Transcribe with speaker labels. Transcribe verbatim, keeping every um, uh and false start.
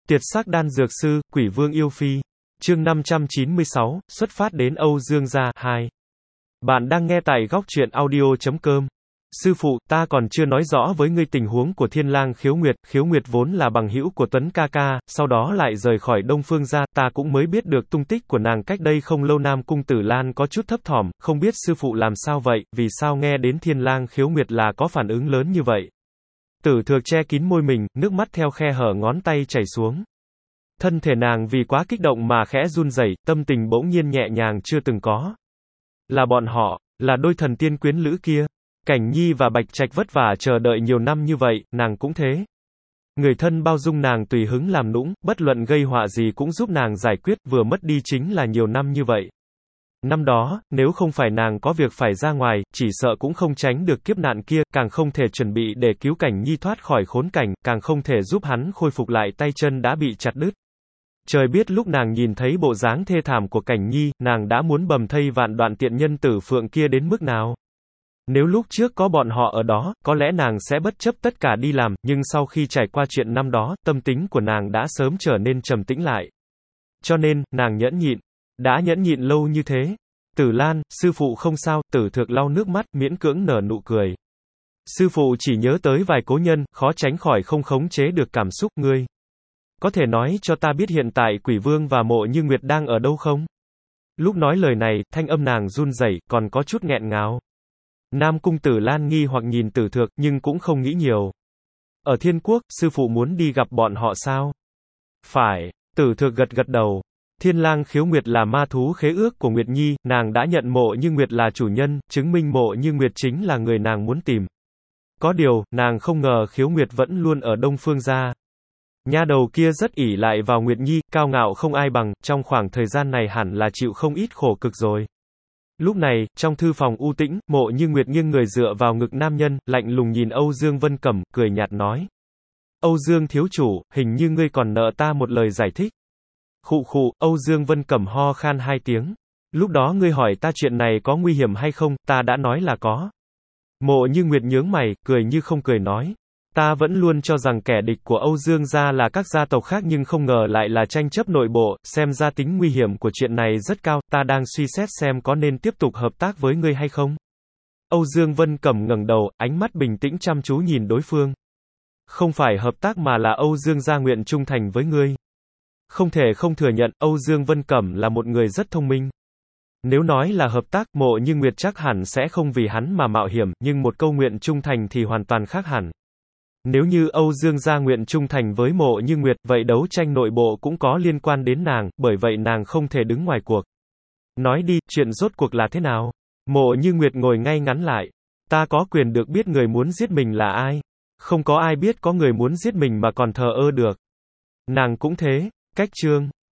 Speaker 1: Tiệt sắc đan dược sư, Quỷ Vương yêu phi. Chương năm trăm chín mươi sáu, xuất phát đến Âu Dương gia, hai. Bạn đang nghe tại góc truyện audio chấm com. Sư phụ, ta còn chưa nói rõ với ngươi tình huống của Thiên Lang Khiếu Nguyệt, Khiếu Nguyệt vốn là bằng hữu của Tuấn ca ca, sau đó lại rời khỏi Đông Phương gia, ta cũng mới biết được tung tích của nàng cách đây không lâu. Nam Cung Tử Lan có chút thấp thỏm, không biết sư phụ làm sao vậy, vì sao nghe đến Thiên Lang Khiếu Nguyệt là có phản ứng lớn như vậy. Tử Thược che kín môi mình, nước mắt theo khe hở ngón tay chảy xuống. Thân thể nàng vì quá kích động mà khẽ run rẩy, tâm tình bỗng nhiên nhẹ nhàng chưa từng có. Là bọn họ, là đôi thần tiên quyến lữ kia. Cảnh Nhi và Bạch Trạch vất vả chờ đợi nhiều năm như vậy, nàng cũng thế. Người thân bao dung nàng tùy hứng làm nũng, bất luận gây họa gì cũng giúp nàng giải quyết, vừa mất đi chính là nhiều năm như vậy. Năm đó, nếu không phải nàng có việc phải ra ngoài, chỉ sợ cũng không tránh được kiếp nạn kia, càng không thể chuẩn bị để cứu Cảnh Nhi thoát khỏi khốn cảnh, càng không thể giúp hắn khôi phục lại tay chân đã bị chặt đứt. Trời biết lúc nàng nhìn thấy bộ dáng thê thảm của Cảnh Nhi, nàng đã muốn bầm thây vạn đoạn tiện nhân Tử Phượng kia đến mức nào. Nếu lúc trước có bọn họ ở đó, có lẽ nàng sẽ bất chấp tất cả đi làm, nhưng sau khi trải qua chuyện năm đó, tâm tính của nàng đã sớm trở nên trầm tĩnh lại. Cho nên, nàng nhẫn nhịn. Đã nhẫn nhịn lâu như thế. Tử Lan, sư phụ không sao. Tử Thược lau nước mắt, miễn cưỡng nở nụ cười. Sư phụ chỉ nhớ tới vài cố nhân, khó tránh khỏi không khống chế được cảm xúc. Ngươi có thể nói cho ta biết hiện tại Quỷ Vương và Mộ Như Nguyệt đang ở đâu không? Lúc nói lời này, thanh âm nàng run rẩy, còn có chút nghẹn ngào. Nam Cung Tử Lan nghi hoặc nhìn Tử Thược, nhưng cũng không nghĩ nhiều. Ở Thiên Quốc, sư phụ muốn đi gặp bọn họ sao? Phải. Tử Thược gật gật đầu. Thiên Lang Khiếu Nguyệt là ma thú khế ước của Nguyệt Nhi, nàng đã nhận Mộ Như Nguyệt là chủ nhân, chứng minh Mộ Như Nguyệt chính là người nàng muốn tìm. Có điều, nàng không ngờ Khiếu Nguyệt vẫn luôn ở Đông Phương gia. Nha đầu kia rất ỷ lại vào Nguyệt Nhi, cao ngạo không ai bằng, trong khoảng thời gian này hẳn là chịu không ít khổ cực rồi. Lúc này, trong thư phòng u tĩnh, Mộ Như Nguyệt nghiêng người dựa vào ngực nam nhân, lạnh lùng nhìn Âu Dương Vân Cẩm, cười nhạt nói. Âu Dương thiếu chủ, hình như ngươi còn nợ ta một lời giải thích. Khụ khụ, Âu Dương Vân Cẩm ho khan hai tiếng. Lúc đó ngươi hỏi ta chuyện này có nguy hiểm hay không, ta đã nói là có. Mộ Như Nguyệt nhướng mày, cười như không cười nói. Ta vẫn luôn cho rằng kẻ địch của Âu Dương gia là các gia tộc khác nhưng không ngờ lại là tranh chấp nội bộ, xem ra tính nguy hiểm của chuyện này rất cao, ta đang suy xét xem có nên tiếp tục hợp tác với ngươi hay không. Âu Dương Vân Cẩm ngẩng đầu, ánh mắt bình tĩnh chăm chú nhìn đối phương. Không phải hợp tác mà là Âu Dương gia nguyện trung thành với ngươi. Không thể không thừa nhận, Âu Dương Vân Cẩm là một người rất thông minh. Nếu nói là hợp tác, Mộ Như Nguyệt chắc hẳn sẽ không vì hắn mà mạo hiểm, nhưng một câu nguyện trung thành thì hoàn toàn khác hẳn. Nếu như Âu Dương gia nguyện trung thành với Mộ Như Nguyệt, vậy đấu tranh nội bộ cũng có liên quan đến nàng, bởi vậy nàng không thể đứng ngoài cuộc. Nói đi, chuyện rốt cuộc là thế nào? Mộ Như Nguyệt ngồi ngay ngắn lại. Ta có quyền được biết người muốn giết mình là ai? Không có ai biết có người muốn giết mình mà còn thờ ơ được. Nàng cũng thế. Cách chương